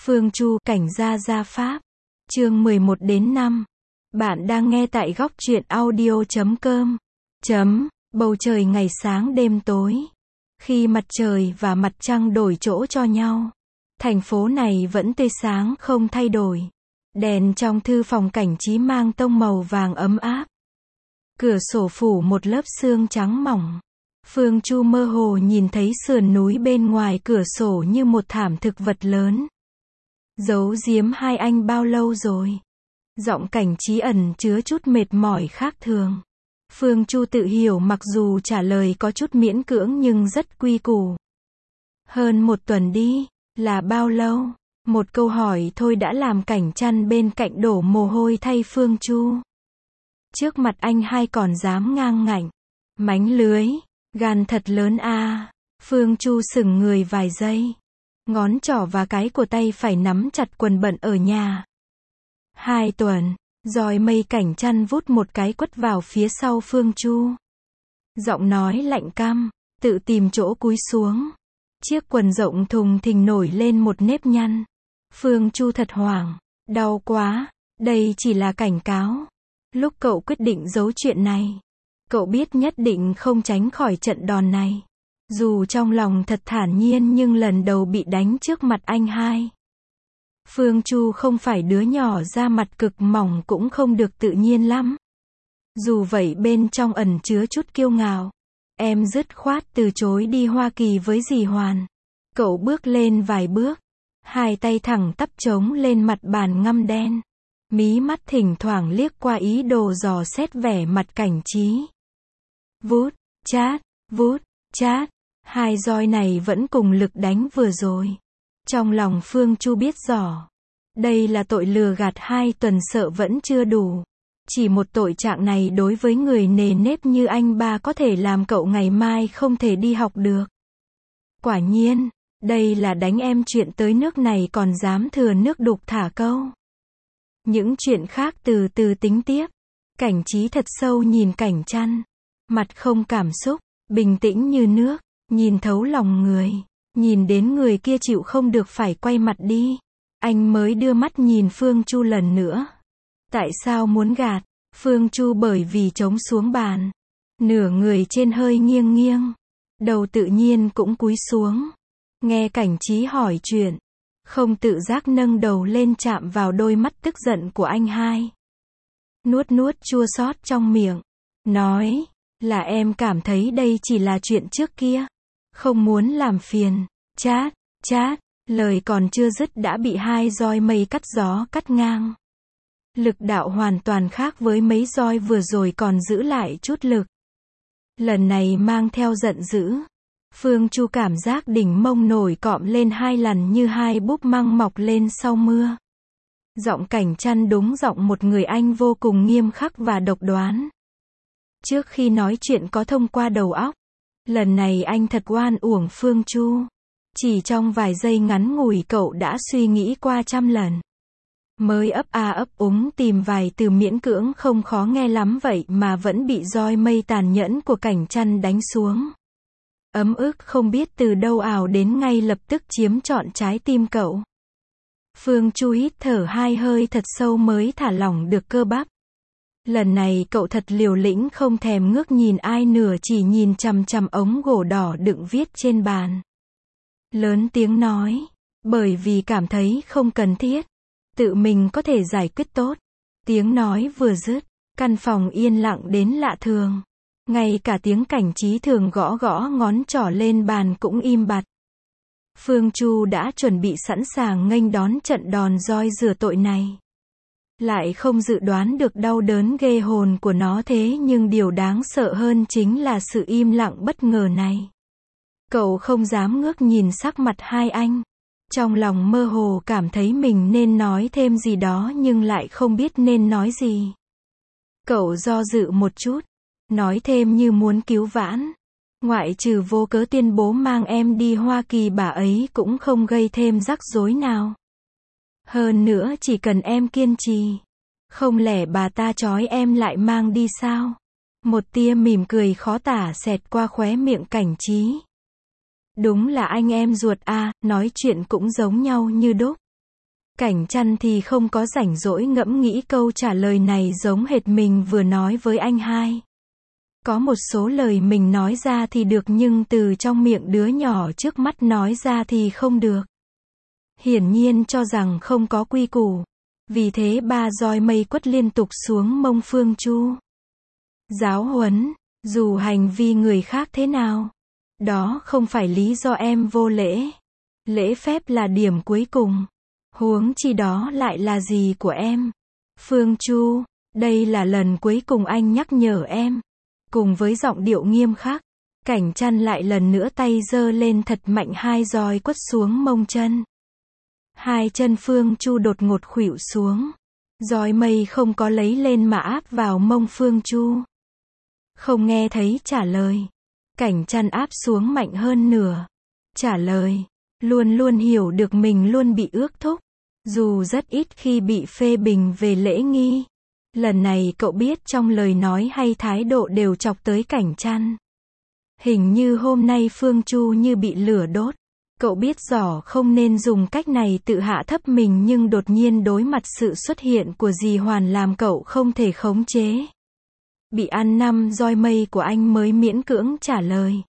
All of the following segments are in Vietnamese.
Phương Chu, cảnh gia gia pháp. Chương 11 đến 5. Bạn đang nghe tại góc truyện audio.com. Bầu trời ngày sáng đêm tối. Khi mặt trời và mặt trăng đổi chỗ cho nhau, thành phố này vẫn tươi sáng không thay đổi. Đèn trong thư phòng cảnh trí mang tông màu vàng ấm áp. Cửa sổ phủ một lớp sương trắng mỏng. Phương Chu mơ hồ nhìn thấy sườn núi bên ngoài cửa sổ như một thảm thực vật lớn. Giấu giếm hai anh bao lâu rồi? Giọng cảnh trí ẩn chứa chút mệt mỏi khác thường. Phương Chu tự hiểu mặc dù trả lời có chút miễn cưỡng nhưng rất quy củ. Hơn một tuần đi, là bao lâu? Một câu hỏi thôi đã làm cảnh chăn bên cạnh đổ mồ hôi thay Phương Chu. Trước mặt anh hai còn dám ngang ngạnh. Mánh lưới, gan thật lớn a. Phương Chu sững người vài giây. Ngón trỏ và cái của tay phải nắm chặt quần bận ở nhà. 2 tuần, rồi mây cảnh chăn vút một cái quất vào phía sau Phương Chu. Giọng nói lạnh căm, tự tìm chỗ cúi xuống. Chiếc quần rộng thùng thình nổi lên một nếp nhăn. Phương Chu thật hoảng, đau quá, đây chỉ là cảnh cáo. Lúc cậu quyết định giấu chuyện này, cậu biết nhất định không tránh khỏi trận đòn này. Dù trong lòng thật thản nhiên nhưng lần đầu bị đánh trước mặt anh hai. Phương Chu không phải đứa nhỏ da mặt cực mỏng cũng không được tự nhiên lắm. Dù vậy bên trong ẩn chứa chút kiêu ngạo. Em dứt khoát từ chối đi Hoa Kỳ với dì Hoàn. Cậu bước lên vài bước. Hai tay thẳng tắp trống lên mặt bàn ngăm đen. Mí mắt thỉnh thoảng liếc qua ý đồ dò xét vẻ mặt cảnh trí. Vút, chát, vút, chát. Hai roi này vẫn cùng lực đánh vừa rồi. Trong lòng Phương Chu biết rõ. Đây là tội lừa gạt 2 tuần sợ vẫn chưa đủ. Chỉ một tội trạng này đối với người nề nếp như anh ba có thể làm cậu ngày mai không thể đi học được. Quả nhiên, đây là đánh em chuyện tới nước này còn dám thừa nước đục thả câu. Những chuyện khác từ từ tính tiếp. Cảnh trí thật sâu nhìn cảnh chăn. Mặt không cảm xúc, bình tĩnh như nước. Nhìn thấu lòng người, nhìn đến người kia chịu không được phải quay mặt đi. Anh mới đưa mắt nhìn Phương Chu lần nữa. Tại sao muốn gạt? Phương Chu bởi vì trống xuống bàn. Nửa người trên hơi nghiêng nghiêng. Đầu tự nhiên cũng cúi xuống. Nghe cảnh trí hỏi chuyện. Không tự giác nâng đầu lên chạm vào đôi mắt tức giận của anh hai. Nuốt nuốt chua xót trong miệng. Nói, là em cảm thấy đây chỉ là chuyện trước kia. Không muốn làm phiền. Chát, chát, lời còn chưa dứt đã bị hai roi mây cắt gió cắt ngang. Lực đạo hoàn toàn khác với mấy roi vừa rồi còn giữ lại chút lực. Lần này mang theo giận dữ. Phương Chu cảm giác đỉnh mông nổi cọm lên 2 lần như 2 búp măng mọc lên sau mưa. Giọng cảnh chăn đúng giọng một người anh vô cùng nghiêm khắc và độc đoán. Trước khi nói chuyện có thông qua đầu óc. Lần này anh thật oan uổng Phương Chu. Chỉ trong vài giây ngắn ngủi cậu đã suy nghĩ qua trăm lần. Mới ấp a ấp úng tìm vài từ miễn cưỡng không khó nghe lắm vậy mà vẫn bị roi mây tàn nhẫn của cảnh chăn đánh xuống. Ấm ức không biết từ đâu ào đến ngay lập tức chiếm trọn trái tim cậu. Phương Chu hít thở 2 hơi thật sâu mới thả lỏng được cơ bắp. Lần này cậu thật liều lĩnh không thèm ngước nhìn ai nửa chỉ nhìn chằm chằm ống gỗ đỏ đựng viết trên bàn. Lớn tiếng nói, bởi vì cảm thấy không cần thiết. Tự mình có thể giải quyết tốt. Tiếng nói vừa dứt, căn phòng yên lặng đến lạ thường. Ngay cả tiếng cảnh trí thường gõ gõ ngón trỏ lên bàn cũng im bặt. Phương Chu đã chuẩn bị sẵn sàng nghênh đón trận đòn roi rửa tội này. Lại không dự đoán được đau đớn ghê hồn của nó thế nhưng điều đáng sợ hơn chính là sự im lặng bất ngờ này. Cậu không dám ngước nhìn sắc mặt hai anh. Trong lòng mơ hồ cảm thấy mình nên nói thêm gì đó nhưng lại không biết nên nói gì. Cậu do dự một chút. Nói thêm như muốn cứu vãn. Ngoại trừ vô cớ tuyên bố mang em đi Hoa Kỳ bà ấy cũng không gây thêm rắc rối nào. Hơn nữa chỉ cần em kiên trì. Không lẽ bà ta trói em lại mang đi sao? Một tia mỉm cười khó tả xẹt qua khóe miệng cảnh trí. Đúng là anh em ruột à, nói chuyện cũng giống nhau như đúc. Cảnh Chăn thì không có rảnh rỗi ngẫm nghĩ câu trả lời này giống hệt mình vừa nói với anh hai. Có một số lời mình nói ra thì được nhưng từ trong miệng đứa nhỏ trước mắt nói ra thì không được. Hiển nhiên cho rằng không có quy củ. Vì thế ba roi mây quất liên tục xuống mông Phương Chu. Giáo huấn, dù hành vi người khác thế nào, đó không phải lý do em vô lễ. Lễ phép là điểm cuối cùng. Huống chi đó lại là gì của em? Phương Chu, đây là lần cuối cùng anh nhắc nhở em. Cùng với giọng điệu nghiêm khắc, Cảnh Chăn lại lần nữa tay giơ lên thật mạnh hai roi quất xuống mông chân. Hai chân Phương Chu đột ngột khuỵu xuống. Roi mây không có lấy lên mà áp vào mông Phương Chu. Không nghe thấy trả lời. Cảnh Chăn áp xuống mạnh hơn nửa. Trả lời. Luôn luôn hiểu được mình luôn bị ước thúc. Dù rất ít khi bị phê bình về lễ nghi. Lần này cậu biết trong lời nói hay thái độ đều chọc tới Cảnh Chăn. Hình như hôm nay Phương Chu như bị lửa đốt. Cậu biết rõ không nên dùng cách này tự hạ thấp mình nhưng đột nhiên đối mặt sự xuất hiện của dì Hoàn làm cậu không thể khống chế. Bị ăn 5 roi mây của anh mới miễn cưỡng trả lời.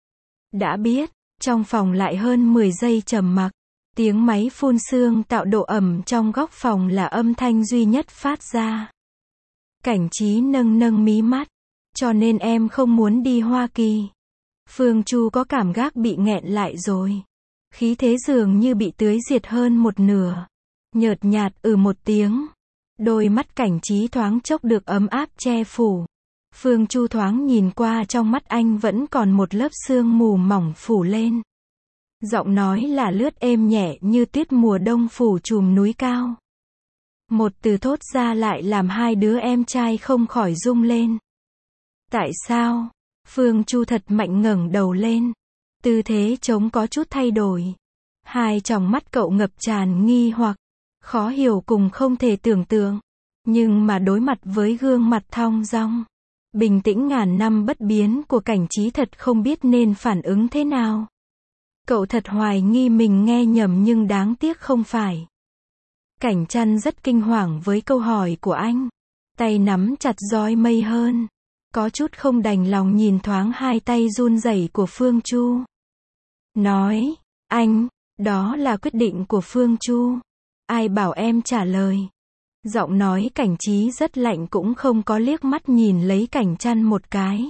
Đã biết, trong phòng lại hơn 10 giây trầm mặc. Tiếng máy phun sương tạo độ ẩm trong góc phòng là âm thanh duy nhất phát ra. Cảnh Trí nâng nâng mí mắt. Cho nên em không muốn đi Hoa Kỳ. Phương Chu có cảm giác bị nghẹn lại rồi. Khí thế dường như bị tưới diệt hơn một nửa. Nhợt nhạt một tiếng. Đôi mắt Cảnh Trí thoáng chốc được ấm áp che phủ. Phương Chu thoáng nhìn qua trong mắt anh vẫn còn một lớp sương mù mỏng phủ lên. Giọng nói là lướt êm nhẹ như tuyết mùa đông phủ trùm núi cao. Một từ thốt ra lại làm hai đứa em trai không khỏi rung lên. Tại sao? Phương Chu thật mạnh ngẩng đầu lên. Tư thế trống có chút thay đổi. Hai tròng mắt cậu ngập tràn nghi hoặc, khó hiểu cùng không thể tưởng tượng. Nhưng mà đối mặt với gương mặt thong dong, bình tĩnh ngàn năm bất biến của Cảnh Trí thật không biết nên phản ứng thế nào. Cậu thật hoài nghi mình nghe nhầm nhưng đáng tiếc không phải. Cảnh Chăn rất kinh hoàng với câu hỏi của anh. Tay nắm chặt roi mây hơn. Có chút không đành lòng nhìn thoáng hai tay run rẩy của Phương Chu. Nói, anh, đó là quyết định của Phương Chu. Ai bảo em trả lời. Giọng nói Cảnh Trí rất lạnh cũng không có liếc mắt nhìn lấy Cảnh Chăn một cái.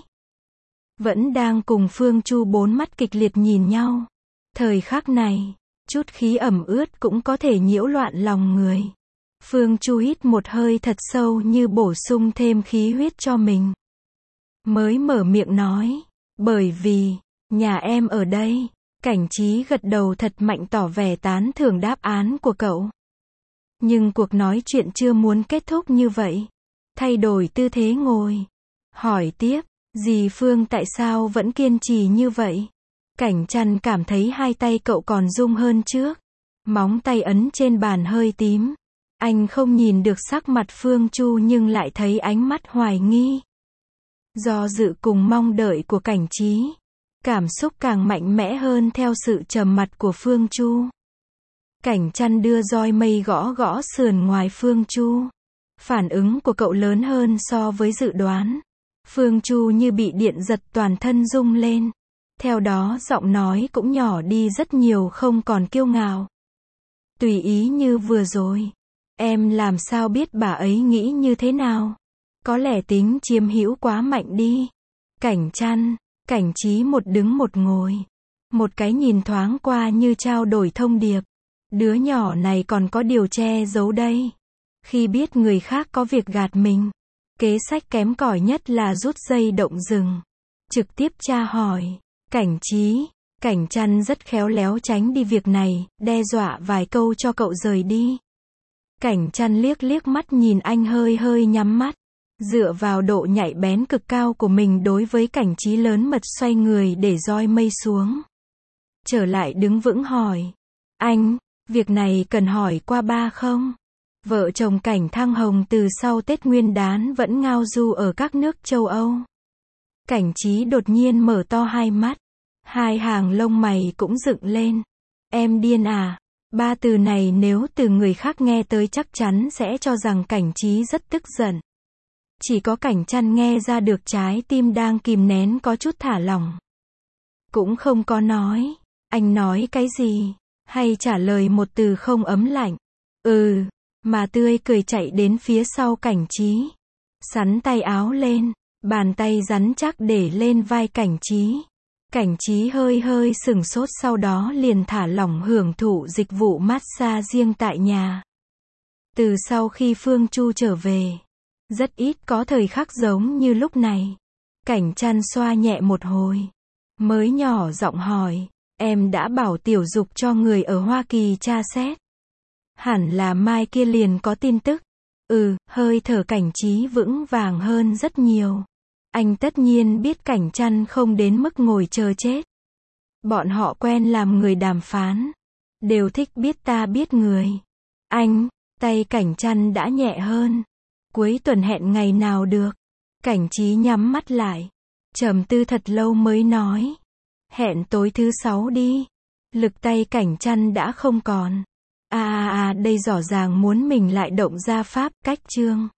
Vẫn đang cùng Phương Chu bốn mắt kịch liệt nhìn nhau. Thời khắc này, chút khí ẩm ướt cũng có thể nhiễu loạn lòng người. Phương Chu hít một hơi thật sâu như bổ sung thêm khí huyết cho mình. Mới mở miệng nói, bởi vì, nhà em ở đây. Cảnh Trí gật đầu thật mạnh tỏ vẻ tán thưởng đáp án của cậu. Nhưng cuộc nói chuyện chưa muốn kết thúc như vậy. Thay đổi tư thế ngồi. Hỏi tiếp, dì Phương tại sao vẫn kiên trì như vậy? Cảnh Chăn cảm thấy hai tay cậu còn rung hơn trước. Móng tay ấn trên bàn hơi tím. Anh không nhìn được sắc mặt Phương Chu nhưng lại thấy ánh mắt hoài nghi. Do dự cùng mong đợi của Cảnh Trí. Cảm xúc càng mạnh mẽ hơn theo sự trầm mặc của Phương Chu. Cảnh Chăn đưa roi mây gõ gõ sườn ngoài Phương Chu. Phản ứng của cậu lớn hơn so với dự đoán. Phương Chu như bị điện giật toàn thân rung lên. Theo đó giọng nói cũng nhỏ đi rất nhiều không còn kiêu ngạo. Tùy ý như vừa rồi. Em làm sao biết bà ấy nghĩ như thế nào? Có lẽ tính chiếm hữu quá mạnh đi. Cảnh Chăn, Cảnh Trí một đứng một ngồi. Một cái nhìn thoáng qua như trao đổi thông điệp. Đứa nhỏ này còn có điều che giấu đây. Khi biết người khác có việc gạt mình. Kế sách kém cỏi nhất là rút dây động rừng. Trực tiếp tra hỏi. Cảnh Trí, Cảnh Chăn rất khéo léo tránh đi việc này, đe dọa vài câu cho cậu rời đi. Cảnh Chăn liếc liếc mắt nhìn anh hơi hơi nhắm mắt. Dựa vào độ nhạy bén cực cao của mình đối với Cảnh Trí lớn mật xoay người để roi mây xuống. Trở lại đứng vững hỏi. Anh, việc này cần hỏi qua ba không? Vợ chồng Cảnh Thăng Hồng từ sau Tết Nguyên Đán vẫn ngao du ở các nước châu Âu. Cảnh Trí đột nhiên mở to hai mắt. Hai hàng lông mày cũng dựng lên. Em điên à? Ba từ này nếu từ người khác nghe tới chắc chắn sẽ cho rằng Cảnh Trí rất tức giận. Chỉ có Cảnh Trăn nghe ra được trái tim đang kìm nén có chút thả lỏng. Cũng không có nói, anh nói cái gì, hay trả lời một từ không ấm lạnh. Mà tươi cười chạy đến phía sau Cảnh Trí. Sắn tay áo lên, bàn tay rắn chắc để lên vai Cảnh Trí. Cảnh Trí hơi hơi sửng sốt sau đó liền thả lỏng hưởng thụ dịch vụ massage riêng tại nhà. Từ sau khi Phương Chu trở về, rất ít có thời khắc giống như lúc này. Cảnh Trăn xoa nhẹ một hồi, mới nhỏ giọng hỏi, em đã bảo Tiểu Dục cho người ở Hoa Kỳ tra xét. Hẳn là mai kia liền có tin tức. Hơi thở Cảnh Trí vững vàng hơn rất nhiều. Anh tất nhiên biết Cảnh Trăn không đến mức ngồi chờ chết. Bọn họ quen làm người đàm phán. Đều thích biết ta biết người. Anh, tay Cảnh Trăn đã nhẹ hơn. Cuối tuần hẹn ngày nào được? Cảnh Trí nhắm mắt lại. Trầm tư thật lâu mới nói. Hẹn tối thứ 6 đi. Lực tay Cảnh Trăn đã không còn. Đây rõ ràng muốn mình lại động ra pháp cách chương.